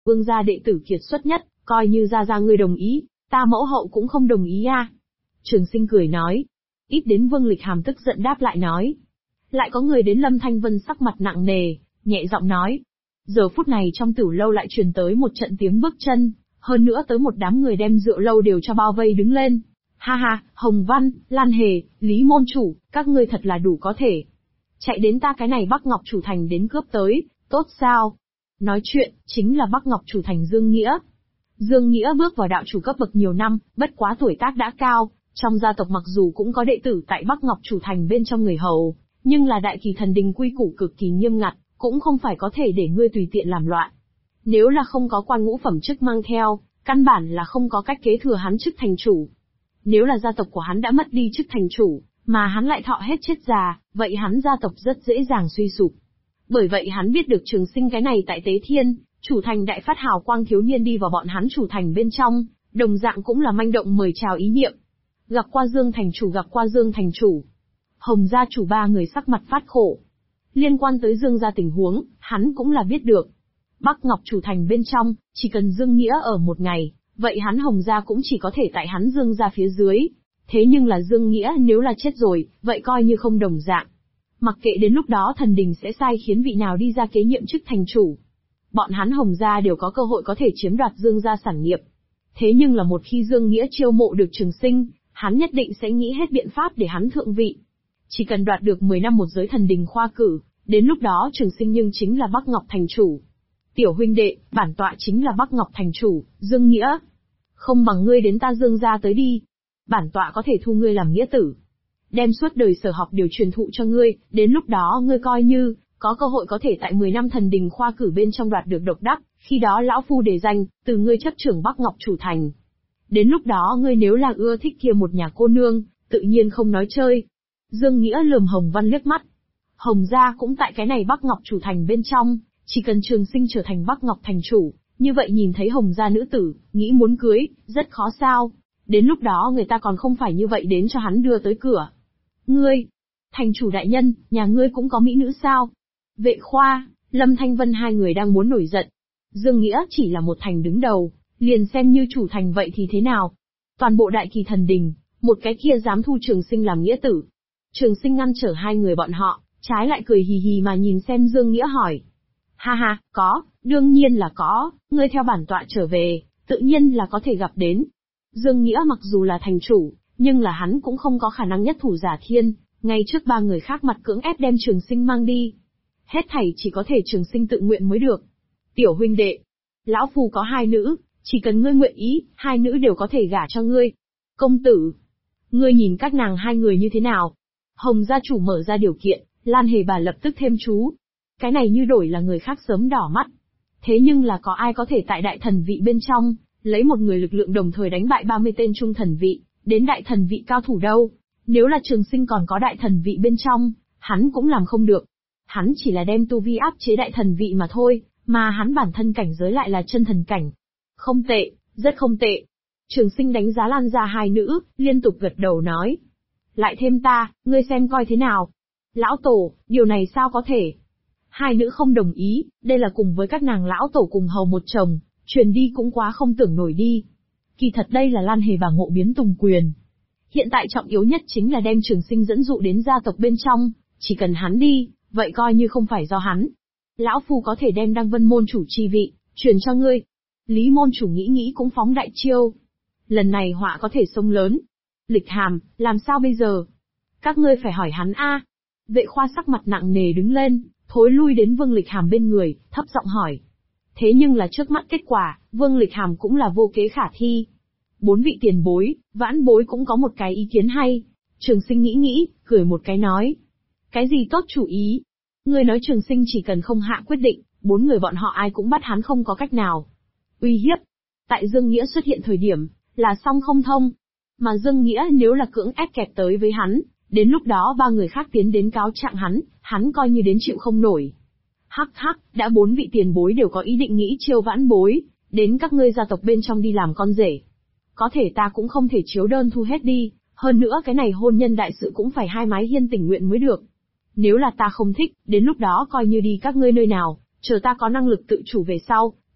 Vương gia đệ tử kiệt xuất nhất, coi như gia ngươi đồng ý, ta mẫu hậu cũng không đồng ý a. Trường Sinh cười nói. Ít đến Vương Lịch Hàm tức giận đáp lại nói. Lại có người đến. Lâm Thanh Vân sắc mặt nặng nề, nhẹ giọng nói. Giờ phút này trong Tửu lâu lại truyền tới một trận tiếng bước chân, hơn nữa tới một đám người đem rượu lâu đều cho bao vây đứng lên. Ha ha, Hồng Văn, Lan Hề, Lý môn chủ, các ngươi thật là đủ có thể. Chạy đến ta cái này Bắc Ngọc chủ thành đến cướp tới, tốt sao? Nói chuyện, chính là Bắc Ngọc chủ thành Dương Nghĩa. Dương Nghĩa bước vào đạo chủ cấp bậc nhiều năm, bất quá tuổi tác đã cao, trong gia tộc mặc dù cũng có đệ tử tại Bắc Ngọc chủ thành bên trong người hầu, nhưng là đại kỳ thần đình quy củ cực kỳ nghiêm ngặt, cũng không phải có thể để ngươi tùy tiện làm loạn. Nếu là không có quan ngũ phẩm chức mang theo, căn bản là không có cách kế thừa hắn chức thành chủ. Nếu là gia tộc của hắn đã mất đi chức thành chủ, mà hắn lại thọ hết chết già, vậy hắn gia tộc rất dễ dàng suy sụp. Bởi vậy hắn biết được Trường Sinh cái này tại Tế Thiên, chủ thành đại phát hào quang thiếu niên đi vào bọn hắn chủ thành bên trong, đồng dạng cũng là manh động mời chào ý niệm. Gặp qua Dương thành chủ, gặp qua Dương thành chủ. Hồng gia chủ ba người sắc mặt phát khổ. Liên quan tới Dương gia tình huống, hắn cũng là biết được. Bắc Ngọc chủ thành bên trong, chỉ cần Dương Nghĩa ở một ngày, vậy hắn Hồng gia cũng chỉ có thể tại hắn Dương gia phía dưới. Thế nhưng là Dương Nghĩa nếu là chết rồi, vậy coi như không đồng dạng. Mặc kệ đến lúc đó thần đình sẽ sai khiến vị nào đi ra kế nhiệm chức thành chủ. Bọn hắn Hồng gia đều có cơ hội có thể chiếm đoạt Dương gia sản nghiệp. Thế nhưng là một khi Dương Nghĩa chiêu mộ được Trường Sinh, hắn nhất định sẽ nghĩ hết biện pháp để hắn thượng vị. Chỉ cần đoạt được 10 năm một giới thần đình khoa cử, đến lúc đó Trường Sinh nhưng chính là Bắc Ngọc thành chủ. Tiểu huynh đệ, bản tọa chính là Bắc Ngọc thành chủ, Dương Nghĩa. Không bằng ngươi đến ta Dương gia tới đi. Bản tọa có thể thu ngươi làm nghĩa tử. Đem suốt đời sở học điều truyền thụ cho ngươi, đến lúc đó ngươi coi như có cơ hội có thể tại 10 năm thần đình khoa cử bên trong đoạt được độc đắc, khi đó lão phu đề danh, từ ngươi chấp trưởng Bắc Ngọc chủ thành. Đến lúc đó ngươi nếu là ưa thích kia một nhà cô nương, tự nhiên không nói chơi. Dương Nghĩa lườm Hồng Văn liếc mắt. Hồng gia cũng tại cái này Bắc Ngọc chủ thành bên trong, chỉ cần Trường Sinh trở thành Bắc Ngọc thành chủ, như vậy nhìn thấy Hồng gia nữ tử, nghĩ muốn cưới, rất khó sao. Đến lúc đó người ta còn không phải như vậy đến cho hắn đưa tới cửa. Ngươi, thành chủ đại nhân, nhà ngươi cũng có mỹ nữ sao? Vệ Khoa, Lâm Thanh Vân hai người đang muốn nổi giận. Dương Nghĩa chỉ là một thành đứng đầu, liền xem như chủ thành vậy thì thế nào? Toàn bộ đại kỳ thần đình, một cái kia dám thu Trường Sinh làm nghĩa tử. Trường Sinh ngăn trở hai người bọn họ, trái lại cười hì hì mà nhìn xem Dương Nghĩa hỏi. Ha ha, có, đương nhiên là có, ngươi theo bản tọa trở về, tự nhiên là có thể gặp đến. Dương Nghĩa mặc dù là thành chủ, nhưng là hắn cũng không có khả năng nhất thủ giả thiên, ngay trước ba người khác mặt cưỡng ép đem Trường Sinh mang đi. Hết thảy chỉ có thể Trường Sinh tự nguyện mới được. Tiểu huynh đệ, lão phu có hai nữ, chỉ cần ngươi nguyện ý, hai nữ đều có thể gả cho ngươi. Công tử, ngươi nhìn các nàng hai người như thế nào? Hồng gia chủ mở ra điều kiện, Lan Hề bà lập tức thêm chú. Cái này như đổi là người khác sớm đỏ mắt. Thế nhưng là có ai có thể tại đại thần vị bên trong, lấy một người lực lượng đồng thời đánh bại 30 tên trung thần vị, đến đại thần vị cao thủ đâu? Nếu là Trường Sinh còn có đại thần vị bên trong, hắn cũng làm không được. Hắn chỉ là đem tu vi áp chế đại thần vị mà thôi, mà hắn bản thân cảnh giới lại là chân thần cảnh. Không tệ, rất không tệ. Trường Sinh đánh giá Lan gia hai nữ, liên tục gật đầu nói. Lại thêm ta, ngươi xem coi thế nào. Lão tổ, điều này sao có thể? Hai nữ không đồng ý, đây là cùng với các nàng lão tổ cùng hầu một chồng, truyền đi cũng quá không tưởng nổi đi. Kỳ thật đây là Lan Hề và Ngộ Biến Tùng quyền. Hiện tại trọng yếu nhất chính là đem Trường Sinh dẫn dụ đến gia tộc bên trong, chỉ cần hắn đi, vậy coi như không phải do hắn. Lão phu có thể đem Đăng Vân môn chủ chi vị, truyền cho ngươi. Lý môn chủ nghĩ cũng phóng đại chiêu. Lần này họa có thể sông lớn. Lịch Hàm, làm sao bây giờ? Các ngươi phải hỏi hắn a. Vệ Khoa sắc mặt nặng nề đứng lên, thối lui đến Vương Lịch Hàm bên người, thấp giọng hỏi. Thế nhưng là trước mắt kết quả, Vương Lịch Hàm cũng là vô kế khả thi. 4 vị tiền bối, vãn bối cũng có một cái ý kiến hay. Trường Sinh nghĩ, cười một cái nói. Cái gì tốt chủ ý? Ngươi nói Trường Sinh chỉ cần không hạ quyết định, 4 người bọn họ ai cũng bắt hắn không có cách nào. Uy hiếp. Tại Dương Nghĩa xuất hiện thời điểm, là song không thông. Mà Dương Nghĩa nếu là cưỡng ép kẹp tới với hắn, đến lúc đó ba người khác tiến đến cáo trạng hắn coi như đến chịu không nổi. Hắc hắc, đã 4 vị tiền bối đều có ý định nghĩ chiêu vãn bối, đến các ngươi gia tộc bên trong đi làm con rể. Có thể ta cũng không thể chiếu đơn thu hết đi, hơn nữa cái này hôn nhân đại sự cũng phải hai mái hiên tình nguyện mới được. Nếu là ta không thích, đến lúc đó coi như đi các ngươi nơi nào, chờ ta có năng lực tự chủ về sau,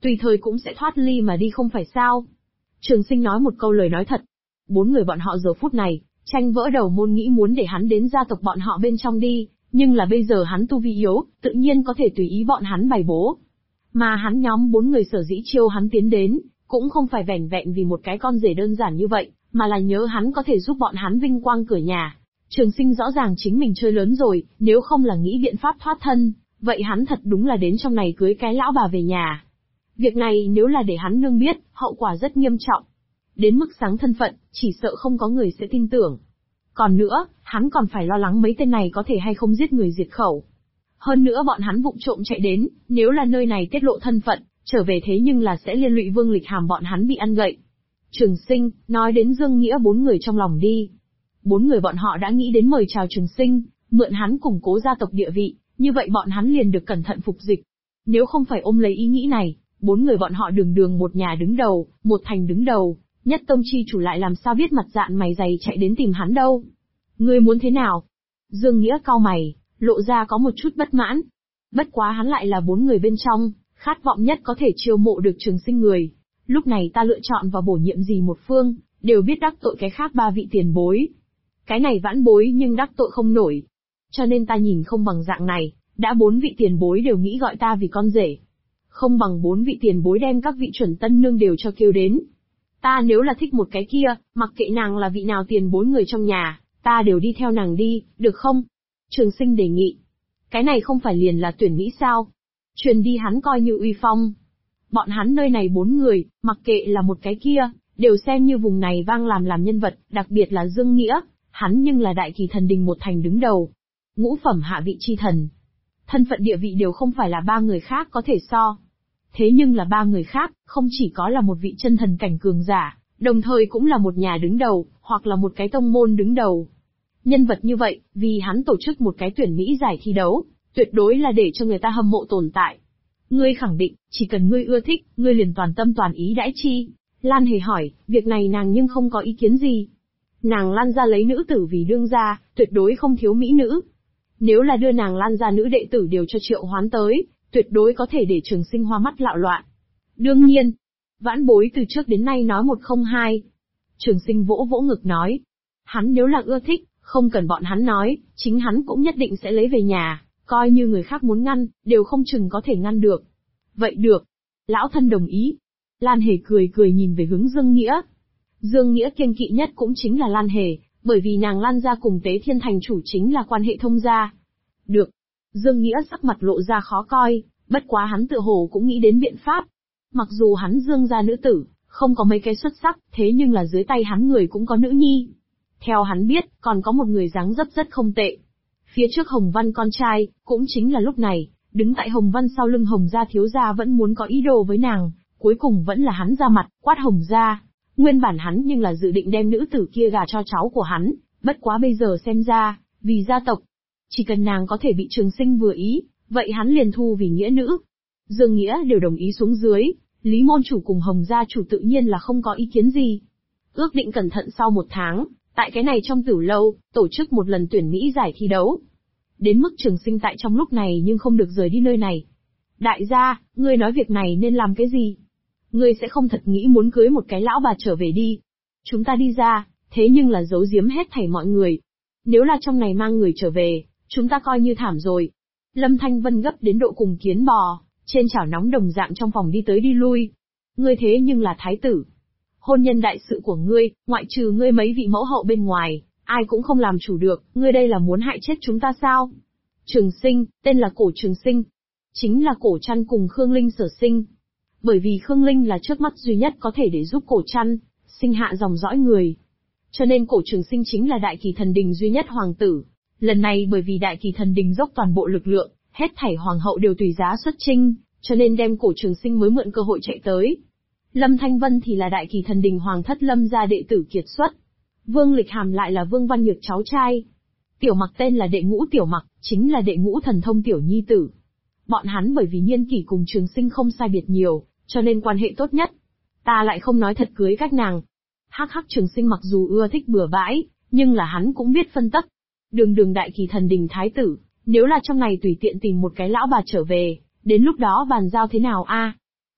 tùy thời cũng sẽ thoát ly mà đi không phải sao? Trường Sinh nói một câu lời nói thật. 4 người bọn họ giờ phút này, tranh vỡ đầu môn nghĩ muốn để hắn đến gia tộc bọn họ bên trong đi, nhưng là bây giờ hắn tu vi yếu, tự nhiên có thể tùy ý bọn hắn bày bố. Mà hắn nhóm 4 người sở dĩ chiêu hắn tiến đến, cũng không phải vẻn vẹn vì một cái con rể đơn giản như vậy, mà là nhớ hắn có thể giúp bọn hắn vinh quang cửa nhà. Trường Sinh rõ ràng chính mình chơi lớn rồi, nếu không là nghĩ biện pháp thoát thân, vậy hắn thật đúng là đến trong này cưới cái lão bà về nhà. Việc này nếu là để hắn nương biết, hậu quả rất nghiêm trọng. Đến mức sáng thân phận, chỉ sợ không có người sẽ tin tưởng. Còn nữa, hắn còn phải lo lắng mấy tên này có thể hay không giết người diệt khẩu. Hơn nữa bọn hắn vụng trộm chạy đến, nếu là nơi này tiết lộ thân phận, trở về thế nhưng là sẽ liên lụy Vương Lịch Hàm bọn hắn bị ăn gậy. Trường Sinh, nói đến Dương Nghĩa 4 người trong lòng đi. 4 người bọn họ đã nghĩ đến mời chào Trường Sinh, mượn hắn củng cố gia tộc địa vị, như vậy bọn hắn liền được cẩn thận phục dịch. Nếu không phải ôm lấy ý nghĩ này, 4 người bọn họ đường đường một nhà đứng đầu, một thành đứng đầu, nhất tông chi chủ lại làm sao biết mặt dạn mày dày chạy đến tìm hắn đâu. Ngươi muốn thế nào? Dương Nghĩa cau mày, lộ ra có một chút bất mãn. Bất quá hắn lại là 4 người bên trong, khát vọng nhất có thể chiêu mộ được Trường Sinh người. Lúc này ta lựa chọn và bổ nhiệm gì một phương, đều biết đắc tội cái khác 3 vị tiền bối. Cái này vãn bối nhưng đắc tội không nổi. Cho nên ta nhìn không bằng dạng này, đã 4 vị tiền bối đều nghĩ gọi ta vì con rể. Không bằng 4 vị tiền bối đem các vị chuẩn tân nương đều cho kêu đến. Ta nếu là thích một cái kia, mặc kệ nàng là vị nào tiền bối người trong nhà, ta đều đi theo nàng đi, được không? Trường Sinh đề nghị. Cái này không phải liền là tuyển Mỹ sao? Truyền đi hắn coi như uy phong. Bọn hắn nơi này 4 người, mặc kệ là một cái kia, đều xem như vùng này vang làm nhân vật, đặc biệt là Dương Nghĩa, hắn nhưng là đại kỳ thần đình một thành đứng đầu. Ngũ phẩm hạ vị chi thần. Thân phận địa vị đều không phải là 3 người khác có thể so. Thế nhưng là 3 người khác, không chỉ có là một vị chân thần cảnh cường giả, đồng thời cũng là một nhà đứng đầu, hoặc là một cái tông môn đứng đầu. Nhân vật như vậy, vì hắn tổ chức một cái tuyển Mỹ giải thi đấu, tuyệt đối là để cho người ta hâm mộ tồn tại. Ngươi khẳng định, chỉ cần ngươi ưa thích, ngươi liền toàn tâm toàn ý đãi chi. Lan Hề hỏi, việc này nàng nhưng không có ý kiến gì. Nàng Lan gia lấy nữ tử vì đương gia, tuyệt đối không thiếu mỹ nữ. Nếu là đưa nàng Lan gia nữ đệ tử đều cho Triệu Hoán tới, tuyệt đối có thể để Trường Sinh hoa mắt lạo loạn. Đương nhiên, vãn bối từ trước đến nay nói một không hai. Trường Sinh vỗ vỗ ngực nói. Hắn nếu là ưa thích, không cần bọn hắn nói, chính hắn cũng nhất định sẽ lấy về nhà, coi như người khác muốn ngăn, đều không chừng có thể ngăn được. Vậy được. Lão thân đồng ý. Lan Hề cười cười nhìn về hướng Dương Nghĩa. Dương Nghĩa kiêng kỵ nhất cũng chính là Lan Hề, bởi vì nàng Lan gia cùng Tế Thiên Thành chủ chính là quan hệ thông gia. Được. Dương Nghĩa sắc mặt lộ ra khó coi, bất quá hắn tựa hồ cũng nghĩ đến biện pháp. Mặc dù hắn Dương gia nữ tử, không có mấy cái xuất sắc, thế nhưng là dưới tay hắn người cũng có nữ nhi. Theo hắn biết, còn có một người dáng dấp rất không tệ. Phía trước Hồng Văn con trai, cũng chính là lúc này, đứng tại Hồng Văn sau lưng Hồng gia thiếu gia vẫn muốn có ý đồ với nàng, cuối cùng vẫn là hắn ra mặt, quát Hồng gia. Nguyên bản hắn nhưng là dự định đem nữ tử kia gả cho cháu của hắn, bất quá bây giờ xem ra, vì gia tộc, chỉ cần nàng có thể bị Trường Sinh vừa ý, vậy hắn liền thu vì nghĩa nữ. Dương Nghĩa đều đồng ý xuống dưới, Lý môn chủ cùng Hồng gia chủ tự nhiên là không có ý kiến gì. Ước định cẩn thận sau 1 tháng, tại cái này trong Tử Lâu, tổ chức một lần tuyển Mỹ giải thi đấu. Đến mức Trường Sinh tại trong lúc này nhưng không được rời đi nơi này. Đại gia, ngươi nói việc này nên làm cái gì? Ngươi sẽ không thật nghĩ muốn cưới một cái lão bà trở về đi. Chúng ta đi ra, thế nhưng là giấu giếm hết thảy mọi người. Nếu là trong này mang người trở về, chúng ta coi như thảm rồi. Lâm Thanh Vân gấp đến độ cùng kiến bò, trên chảo nóng đồng dạng trong phòng đi tới đi lui. Ngươi thế nhưng là thái tử. Hôn nhân đại sự của ngươi, ngoại trừ ngươi mấy vị mẫu hậu bên ngoài, ai cũng không làm chủ được, ngươi đây là muốn hại chết chúng ta sao? Trường Sinh, tên là Cổ Trường Sinh. Chính là Cổ Trăn cùng Khương Linh sở sinh. Bởi vì Khương Linh là trước mắt duy nhất có thể để giúp Cổ Trăn sinh hạ dòng dõi người. Cho nên Cổ Trường Sinh chính là Đại Kỳ Thần Đình duy nhất hoàng tử. Lần này bởi vì Đại Kỳ Thần Đình dốc toàn bộ lực lượng, hết thảy hoàng hậu đều tùy giá xuất chinh, cho nên đem Cổ Trường Sinh mới mượn cơ hội chạy tới. Lâm Thanh Vân thì là Đại Kỳ Thần Đình hoàng thất Lâm gia đệ tử kiệt xuất. Vương Lịch Hàm lại là Vương Văn Nhược cháu trai. Tiểu Mặc tên là đệ ngũ Tiểu Mặc, chính là đệ ngũ thần thông tiểu nhi tử. Bọn hắn bởi vì niên kỷ cùng Trường Sinh không sai biệt nhiều, cho nên quan hệ tốt nhất. Ta lại không nói thật cưới các nàng. Hắc hắc, Trường Sinh mặc dù ưa thích bừa bãi, nhưng là hắn cũng biết phân tấp. Đường đường Đại Kỳ Thần Đình thái tử, nếu là trong này tùy tiện tìm một cái lão bà trở về, đến lúc đó bàn giao thế nào a?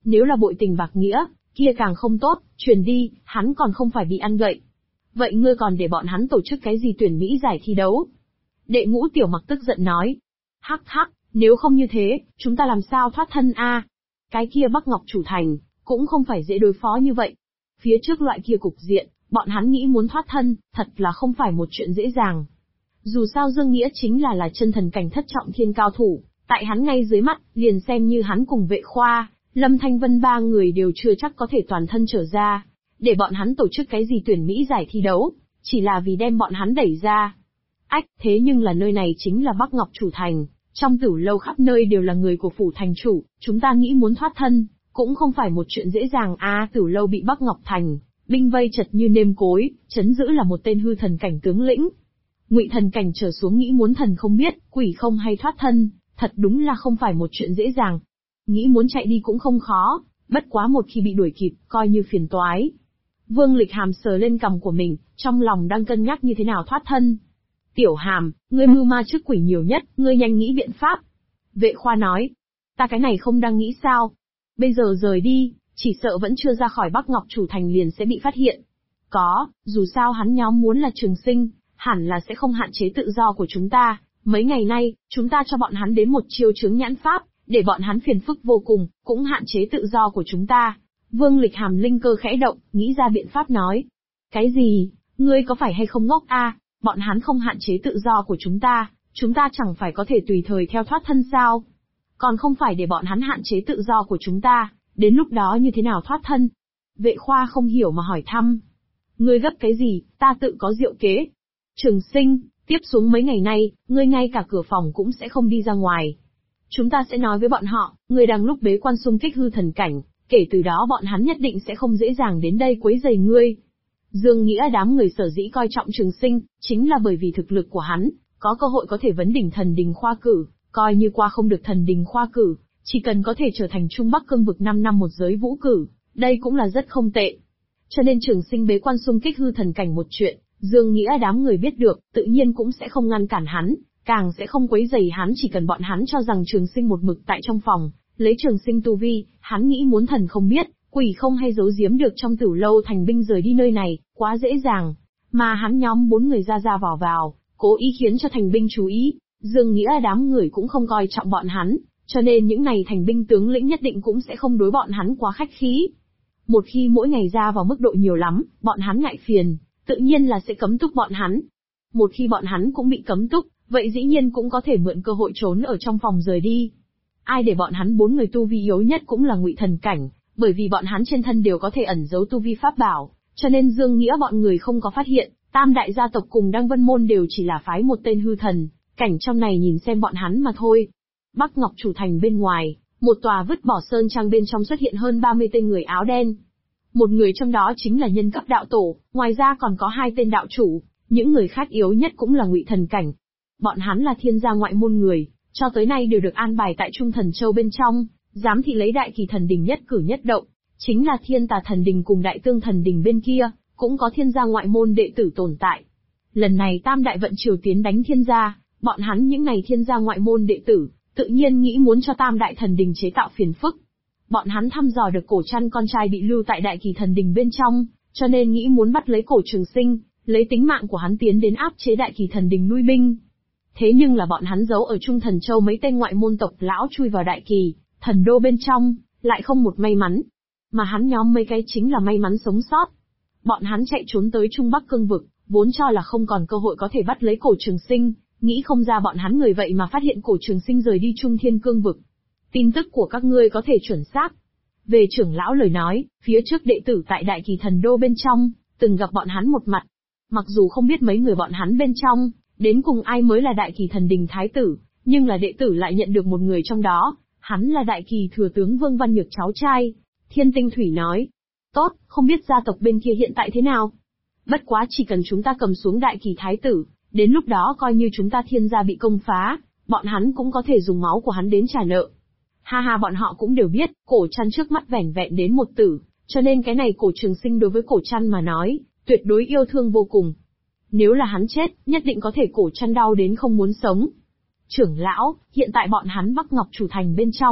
Nếu là bội tình bạc nghĩa, kia càng không tốt, truyền đi, hắn còn không phải bị ăn gậy. Vậy ngươi còn để bọn hắn tổ chức cái gì tuyển Mỹ giải thi đấu? Đệ Ngũ Tiểu Mặc tức giận nói. Hắc hắc, nếu không như thế, chúng ta làm sao thoát thân a? Cái kia Bắc Ngọc chủ thành, cũng không phải dễ đối phó như vậy. Phía trước loại kia cục diện, bọn hắn nghĩ muốn thoát thân, thật là không phải một chuyện dễ dàng. Dù sao Dương Nghĩa chính là chân thần cảnh thất trọng thiên cao thủ, tại hắn ngay dưới mắt, liền xem như hắn cùng Vệ Khoa, Lâm Thanh Vân ba người đều chưa chắc có thể toàn thân trở ra, để bọn hắn tổ chức cái gì tuyển Mỹ giải thi đấu, chỉ là vì đem bọn hắn đẩy ra. Ách, thế nhưng là nơi này chính là Bắc Ngọc chủ thành, trong Tử lâu khắp nơi đều là người của phủ thành chủ, chúng ta nghĩ muốn thoát thân, cũng không phải một chuyện dễ dàng a. Tử lâu bị Bắc Ngọc thành binh vây chật như nêm cối, trấn giữ là một tên hư thần cảnh tướng lĩnh. Ngụy thần cảnh trở xuống nghĩ muốn thần không biết, quỷ không hay thoát thân, thật đúng là không phải một chuyện dễ dàng. Nghĩ muốn chạy đi cũng không khó, bất quá một khi bị đuổi kịp, coi như phiền toái. Vương Lịch Hàm sờ lên cằm của mình, trong lòng đang cân nhắc như thế nào thoát thân. Tiểu Hàm, ngươi mưu ma trước quỷ nhiều nhất, ngươi nhanh nghĩ biện pháp. Vệ Khoa nói, ta cái này không đang nghĩ sao. Bây giờ rời đi, chỉ sợ vẫn chưa ra khỏi Bắc Ngọc chủ thành liền sẽ bị phát hiện. Có, dù sao hắn nhóm muốn là Trường Sinh, hẳn là sẽ không hạn chế tự do của chúng ta. Mấy ngày nay, chúng ta cho bọn hắn đến một chiêu chướng nhãn pháp, để bọn hắn phiền phức vô cùng, cũng hạn chế tự do của chúng ta. Vương Lịch Hàm linh cơ khẽ động, nghĩ ra biện pháp nói. Cái gì? Ngươi có phải hay không ngốc a? Bọn hắn không hạn chế tự do của chúng ta chẳng phải có thể tùy thời theo thoát thân sao? Còn không phải để bọn hắn hạn chế tự do của chúng ta, đến lúc đó như thế nào thoát thân? Vệ Khoa không hiểu mà hỏi thăm. Ngươi gấp cái gì, ta tự có diệu kế. Trường Sinh, tiếp xuống mấy ngày nay, ngươi ngay cả cửa phòng cũng sẽ không đi ra ngoài. Chúng ta sẽ nói với bọn họ, ngươi đang lúc bế quan xung kích hư thần cảnh, kể từ đó bọn hắn nhất định sẽ không dễ dàng đến đây quấy rầy ngươi. Dương Nghĩa đám người sở dĩ coi trọng Trường Sinh, chính là bởi vì thực lực của hắn, có cơ hội có thể vấn đỉnh thần đình khoa cử, coi như qua không được thần đình khoa cử, chỉ cần có thể trở thành Trung Bắc Cương vực 5 năm một giới vũ cử, đây cũng là rất không tệ. Cho nên Trường Sinh bế quan xung kích hư thần cảnh một chuyện, Dương Nghĩa đám người biết được, tự nhiên cũng sẽ không ngăn cản hắn, càng sẽ không quấy rầy hắn, chỉ cần bọn hắn cho rằng Trường Sinh một mực tại trong phòng, lấy Trường Sinh tu vi, hắn nghĩ muốn thần không biết, quỷ không hay giấu giếm được trong Tử lâu thành binh rời đi nơi này, quá dễ dàng. Mà hắn nhóm 4 người ra ra vào, cố ý khiến cho thành binh chú ý, Dương Nghĩa đám người cũng không coi trọng bọn hắn, cho nên những này thành binh tướng lĩnh nhất định cũng sẽ không đối bọn hắn quá khách khí. Một khi mỗi ngày ra vào mức độ nhiều lắm, bọn hắn ngại phiền, tự nhiên là sẽ cấm túc bọn hắn. Một khi bọn hắn cũng bị cấm túc, vậy dĩ nhiên cũng có thể mượn cơ hội trốn ở trong phòng rời đi. Ai để bọn hắn 4 người tu vi yếu nhất cũng là Ngụy thần cảnh, bởi vì bọn hắn trên thân đều có thể ẩn giấu tu vi pháp bảo, cho nên Dương Nghĩa bọn người không có phát hiện, Tam đại gia tộc cùng Đăng Vân môn đều chỉ là phái một tên hư thần, cảnh trong này nhìn xem bọn hắn mà thôi. Bắc Ngọc chủ thành bên ngoài, một tòa vứt bỏ sơn trang bên trong xuất hiện hơn 30 tên người áo đen. Một người trong đó chính là nhân cấp đạo tổ, ngoài ra còn có 2 tên đạo chủ, những người khác yếu nhất cũng là Ngụy thần cảnh. Bọn hắn là thiên gia ngoại môn người, cho tới nay đều được an bài tại Trung Thần Châu bên trong, giám thị lấy Đại Kỳ thần đình nhất cử nhất động, chính là Thiên Tà thần đình cùng Đại Tương thần đình bên kia, cũng có thiên gia ngoại môn đệ tử tồn tại. Lần này Tam đại vận triều tiến đánh thiên gia, bọn hắn những này thiên gia ngoại môn đệ tử, tự nhiên nghĩ muốn cho Tam đại thần đình chế tạo phiền phức. Bọn hắn thăm dò được Cổ Trăn con trai bị lưu tại Đại Kỳ thần đình bên trong, cho nên nghĩ muốn bắt lấy Cổ Trường Sinh, lấy tính mạng của hắn tiến đến áp chế Đại Kỳ thần đình nuôi binh. Thế nhưng là bọn hắn giấu ở Trung Thần Châu mấy tên ngoại môn tộc lão chui vào Đại Kỳ thần đô bên trong, lại không một may mắn. Mà hắn nhóm mấy cái chính là may mắn sống sót. Bọn hắn chạy trốn tới Trung Bắc Cương vực, vốn cho là không còn cơ hội có thể bắt lấy Cổ Trường Sinh, nghĩ không ra bọn hắn người vậy mà phát hiện Cổ Trường Sinh rời đi Trung Thiên Cương vực. Tin tức của các ngươi có thể chuẩn xác. Về trưởng lão lời nói, phía trước đệ tử tại Đại Kỳ thần đô bên trong, từng gặp bọn hắn một mặt. Mặc dù không biết mấy người bọn hắn bên trong, đến cùng ai mới là Đại Kỳ thần đình thái tử, nhưng là đệ tử lại nhận được một người trong đó, hắn là Đại Kỳ thừa tướng Vương Văn Nhược cháu trai. Thiên Tinh Thủy nói, tốt, không biết gia tộc bên kia hiện tại thế nào. Bất quá chỉ cần chúng ta cầm xuống Đại Kỳ thái tử, đến lúc đó coi như chúng ta thiên gia bị công phá, bọn hắn cũng có thể dùng máu của hắn đến trả nợ. Ha ha, bọn họ cũng đều biết, Cổ Trăn trước mắt vẻn vẹn đến một tử, cho nên cái này Cổ Trường Sinh đối với Cổ Trăn mà nói, tuyệt đối yêu thương vô cùng. Nếu là hắn chết, nhất định có thể Cổ Trăn đau đến không muốn sống. Trưởng lão, hiện tại bọn hắn Bắc Ngọc chủ thành bên trong,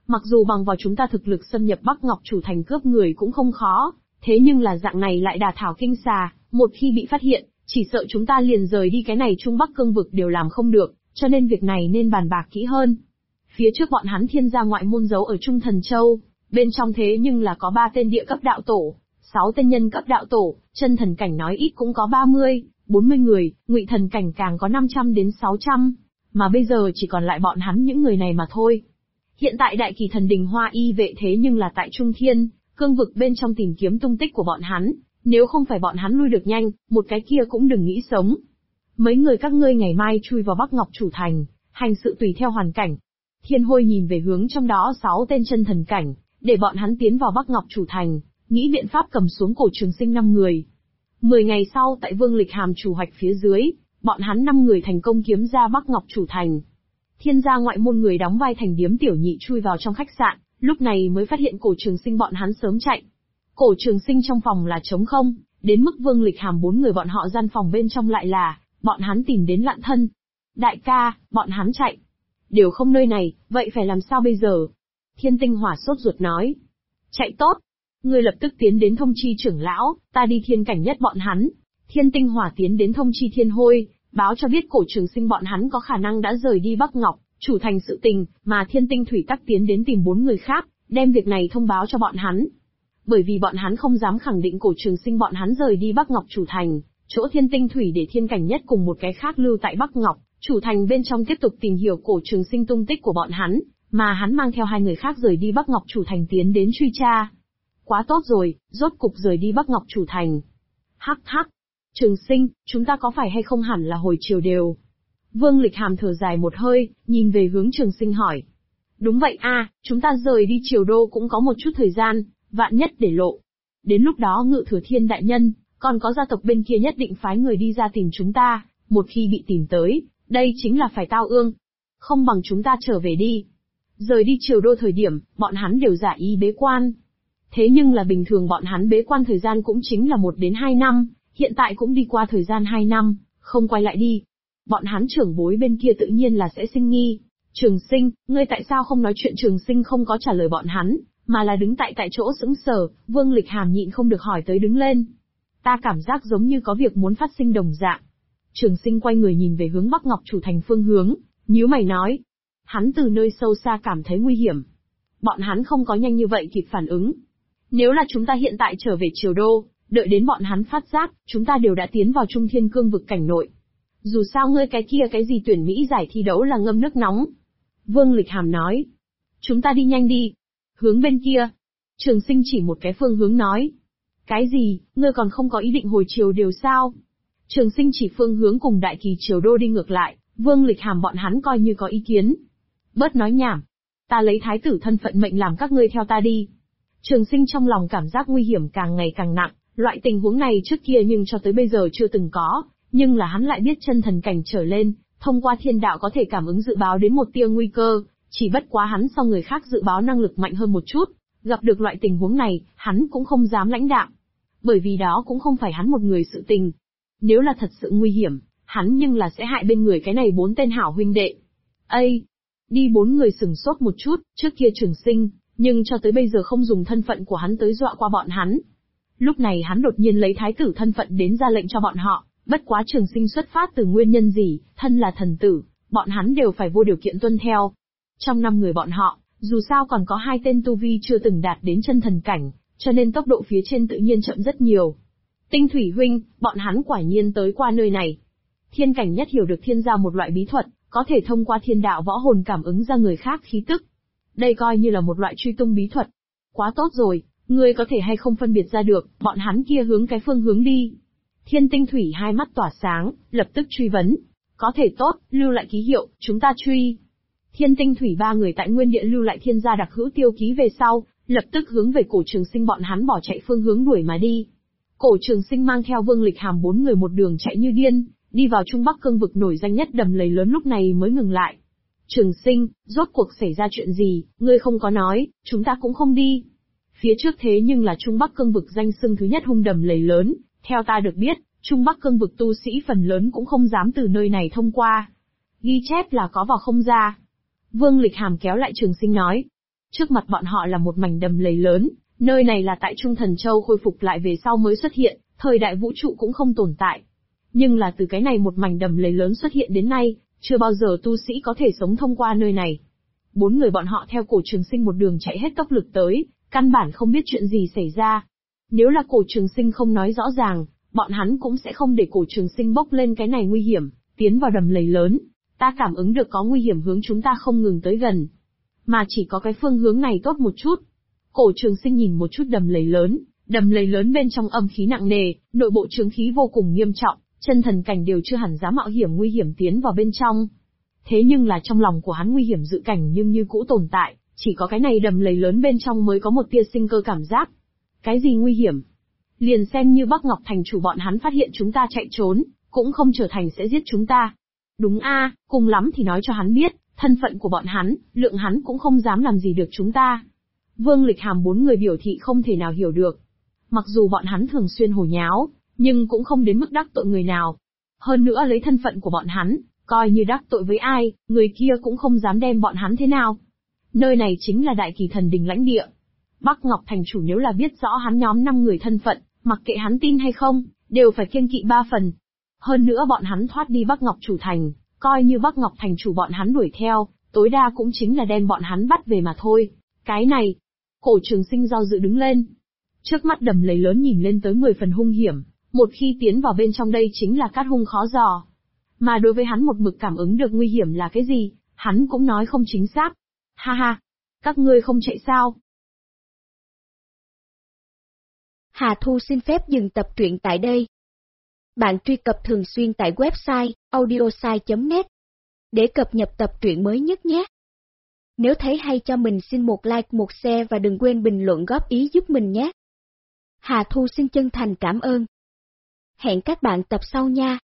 Mặc dù bằng vào chúng ta thực lực xâm nhập Bắc Ngọc Chủ Thành cướp người cũng không khó, thế nhưng là dạng này lại đả thảo kinh xà, một khi bị phát hiện, chỉ sợ chúng ta liền rời đi cái này Trung Bắc cương vực đều làm không được, cho nên việc này nên bàn bạc kỹ hơn. Phía trước bọn hắn Thiên gia ngoại môn giấu ở Trung Thần Châu, bên trong thế nhưng là có 3 tên địa cấp đạo tổ, 6 tên nhân cấp đạo tổ, chân thần cảnh nói ít cũng có 30, 40 người, ngụy thần cảnh càng có 500 đến 600, mà bây giờ chỉ còn lại bọn hắn những người này mà thôi. Hiện tại đại kỳ thần đình Hoa Y vệ thế nhưng là tại Trung Thiên, cương vực bên trong tìm kiếm tung tích của bọn hắn, nếu không phải bọn hắn lui được nhanh, một cái kia cũng đừng nghĩ sống. Mấy người các ngươi ngày mai chui vào Bắc Ngọc Chủ Thành, hành sự tùy theo hoàn cảnh. Thiên Hôi nhìn về hướng trong đó 6 tên chân thần cảnh, để bọn hắn tiến vào Bắc Ngọc Chủ Thành, nghĩ biện pháp cầm xuống Cổ Trường Sinh 5 người. 10 ngày sau tại Vương Lịch Hàm chủ hoạch phía dưới, bọn hắn 5 người thành công kiếm ra Bắc Ngọc Chủ Thành. Thiên gia ngoại môn người đóng vai thành điếm tiểu nhị chui vào trong khách sạn, lúc này mới phát hiện Cổ Trường Sinh bọn hắn sớm chạy. Cổ Trường Sinh trong phòng là trống không, đến mức Vương Lịch Hàm 4 người bọn họ gian phòng bên trong lại là, bọn hắn tìm đến lạn thân. Đại ca, bọn hắn chạy. Đều không nơi này, vậy phải làm sao bây giờ? Thiên Tinh Hỏa sốt ruột nói. Chạy tốt. Ngươi lập tức tiến đến thông chi trưởng lão, ta đi thiên cảnh nhất bọn hắn. Thiên Tinh Hỏa tiến đến thông chi Thiên Hôi, báo cho biết Cổ Trường Sinh bọn hắn có khả năng đã rời đi Bắc Ngọc, Chủ Thành sự tình, mà Thiên Tinh Thủy tắc tiến đến tìm 4 người khác, đem việc này thông báo cho bọn hắn. Bởi vì bọn hắn không dám khẳng định Cổ Trường Sinh bọn hắn rời đi Bắc Ngọc Chủ Thành, chỗ Thiên Tinh Thủy để thiên cảnh nhất cùng một cái khác lưu tại Bắc Ngọc, Chủ Thành bên trong tiếp tục tìm hiểu Cổ Trường Sinh tung tích của bọn hắn, mà hắn mang theo 2 người khác rời đi Bắc Ngọc Chủ Thành tiến đến truy tra. Quá tốt rồi, rốt cục rời đi Bắc Ngọc Chủ Thành. Hắc hắc. Trường Sinh, chúng ta có phải hay không hẳn là hồi chiều đều? Vương Lịch Hàm thở dài một hơi, nhìn về hướng Trường Sinh hỏi. Đúng vậy a, chúng ta rời đi Triều Đô cũng có một chút thời gian, vạn nhất để lộ. Đến lúc đó Ngự Thừa Thiên đại nhân, còn có gia tộc bên kia nhất định phái người đi ra tìm chúng ta, một khi bị tìm tới, đây chính là phải tao ương. Không bằng chúng ta trở về đi. Rời đi Triều Đô thời điểm, bọn hắn đều giả ý bế quan. Thế nhưng là bình thường bọn hắn bế quan thời gian cũng chính là 1 đến 2 năm, hiện tại cũng đi qua thời gian 2 năm, không quay lại đi. Bọn hắn trưởng bối bên kia tự nhiên là sẽ sinh nghi. Trường Sinh, ngươi tại sao không nói chuyện? Trường Sinh không có trả lời bọn hắn, mà là đứng tại chỗ sững sờ. Vương Lịch Hàm nhịn không được hỏi tới đứng lên. Ta cảm giác giống như có việc muốn phát sinh đồng dạng. Trường Sinh quay người nhìn về hướng Bắc Ngọc Chủ Thành phương hướng, nhíu mày nói. Hắn từ nơi sâu xa cảm thấy nguy hiểm. Bọn hắn không có nhanh như vậy kịp phản ứng. Nếu là chúng ta hiện tại trở về Triều Đô, đợi đến bọn hắn phát giác, chúng ta đều đã tiến vào Trung Thiên cương vực cảnh nội. Dù sao ngươi cái kia cái gì tuyển Mỹ giải thi đấu là ngâm nước nóng. Vương Lịch Hàm nói. Chúng ta đi nhanh đi. Hướng bên kia. Trường Sinh chỉ một cái phương hướng nói. Cái gì, ngươi còn không có ý định hồi Triều đều sao? Trường Sinh chỉ phương hướng cùng đại kỳ Triều Đô đi ngược lại, Vương Lịch Hàm bọn hắn coi như có ý kiến. Bớt nói nhảm. Ta lấy thái tử thân phận mệnh làm các ngươi theo ta đi. Trường Sinh trong lòng cảm giác nguy hiểm càng ngày càng nặng, loại tình huống này trước kia nhưng cho tới bây giờ chưa từng có, nhưng là hắn lại biết chân thần cảnh trở lên, thông qua thiên đạo có thể cảm ứng dự báo đến một tia nguy cơ, chỉ bất quá hắn so người khác dự báo năng lực mạnh hơn một chút, gặp được loại tình huống này, hắn cũng không dám lãnh đạm. Bởi vì đó cũng không phải hắn một người sự tình. Nếu là thật sự nguy hiểm, hắn nhưng là sẽ hại bên người cái này 4 tên hảo huynh đệ. Ây! Đi 4 người sừng sốt một chút, trước kia Trường Sinh, nhưng cho tới bây giờ không dùng thân phận của hắn tới dọa qua bọn hắn. Lúc này hắn đột nhiên lấy thái tử thân phận đến ra lệnh cho bọn họ, bất quá Trường Sinh xuất phát từ nguyên nhân gì, thân là thần tử, bọn hắn đều phải vô điều kiện tuân theo. Trong 5 người bọn họ, dù sao còn có 2 tên tu vi chưa từng đạt đến chân thần cảnh, cho nên tốc độ phía trên tự nhiên chậm rất nhiều. Tinh Thủy huynh, bọn hắn quả nhiên tới qua nơi này. Thiên cảnh nhất hiểu được thiên gia một loại bí thuật, có thể thông qua thiên đạo võ hồn cảm ứng ra người khác khí tức. Đây coi như là một loại truy tung bí thuật. Quá tốt rồi, ngươi có thể hay không phân biệt ra được, bọn hắn kia hướng cái phương hướng đi. Thiên Tinh Thủy hai mắt tỏa sáng, lập tức truy vấn. Có thể tốt, lưu lại ký hiệu, chúng ta truy. Thiên Tinh Thủy 3 người tại nguyên địa lưu lại thiên gia đặc hữu tiêu ký về sau, lập tức hướng về Cổ Trường Sinh bọn hắn bỏ chạy phương hướng đuổi mà đi. Cổ Trường Sinh mang theo Vương Lịch Hàm 4 người một đường chạy như điên, đi vào Trung Bắc cương vực nổi danh nhất đầm lầy lớn lúc này mới ngừng lại. Trường Sinh, rốt cuộc xảy ra chuyện gì, ngươi không có nói, chúng ta cũng không đi. Phía trước thế nhưng là Trung Bắc cương vực danh xưng thứ nhất hung đầm lầy lớn, theo ta được biết, Trung Bắc cương vực tu sĩ phần lớn cũng không dám từ nơi này thông qua. Ghi chép là có vào không ra. Vương Lịch Hàm kéo lại Trường Sinh nói. Trước mặt bọn họ là một mảnh đầm lầy lớn, nơi này là tại Trung Thần Châu khôi phục lại về sau mới xuất hiện, thời đại vũ trụ cũng không tồn tại. Nhưng là từ cái này một mảnh đầm lầy lớn xuất hiện đến nay, chưa bao giờ tu sĩ có thể sống thông qua nơi này. 4 người bọn họ theo Cổ Trường Sinh một đường chạy hết tốc lực tới, căn bản không biết chuyện gì xảy ra. Nếu là Cổ Trường Sinh không nói rõ ràng, bọn hắn cũng sẽ không để Cổ Trường Sinh bốc lên cái này nguy hiểm, tiến vào đầm lầy lớn. Ta cảm ứng được có nguy hiểm hướng chúng ta không ngừng tới gần. Mà chỉ có cái phương hướng này tốt một chút. Cổ Trường Sinh nhìn một chút đầm lầy lớn bên trong âm khí nặng nề, nội bộ chướng khí vô cùng nghiêm trọng, chân thần cảnh đều chưa hẳn dám mạo hiểm nguy hiểm tiến vào bên trong. Thế nhưng là trong lòng của hắn nguy hiểm dự cảnh nhưng như cũ tồn tại, chỉ có cái này đầm lầy lớn bên trong mới có một tia sinh cơ cảm giác. Cái gì nguy hiểm? Liền xem như Bắc Ngọc thành chủ bọn hắn phát hiện chúng ta chạy trốn, cũng không trở thành sẽ giết chúng ta. Đúng a, cùng lắm thì nói cho hắn biết, thân phận của bọn hắn, lượng hắn cũng không dám làm gì được chúng ta. Vương Lịch Hàm 4 người biểu thị không thể nào hiểu được. Mặc dù bọn hắn thường xuyên hồ nháo, nhưng cũng không đến mức đắc tội người nào. Hơn nữa lấy thân phận của bọn hắn, coi như đắc tội với ai, người kia cũng không dám đem bọn hắn thế nào. Nơi này chính là Đại Kỳ Thần Đình lãnh địa. Bắc Ngọc thành chủ nếu là biết rõ hắn nhóm 5 người thân phận, mặc kệ hắn tin hay không, đều phải kiêng kỵ 3 phần. Hơn nữa bọn hắn thoát đi Bắc Ngọc chủ thành, coi như Bắc Ngọc thành chủ bọn hắn đuổi theo, tối đa cũng chính là đem bọn hắn bắt về mà thôi. Cái này, Cổ Trường Sinh do dự đứng lên. Trước mắt đầm lầy lớn nhìn lên tới 10 phần hung hiểm, một khi tiến vào bên trong đây chính là cát hung khó dò. Mà đối với hắn một mực cảm ứng được nguy hiểm là cái gì, hắn cũng nói không chính xác. Ha ha, các ngươi không chạy sao? Hà Thu xin phép dừng tập truyện tại đây. Bạn truy cập thường xuyên tại website audiosai.net để cập nhật tập truyện mới nhất nhé. Nếu thấy hay cho mình xin một like, một share và đừng quên bình luận góp ý giúp mình nhé. Hà Thu xin chân thành cảm ơn. Hẹn các bạn tập sau nha.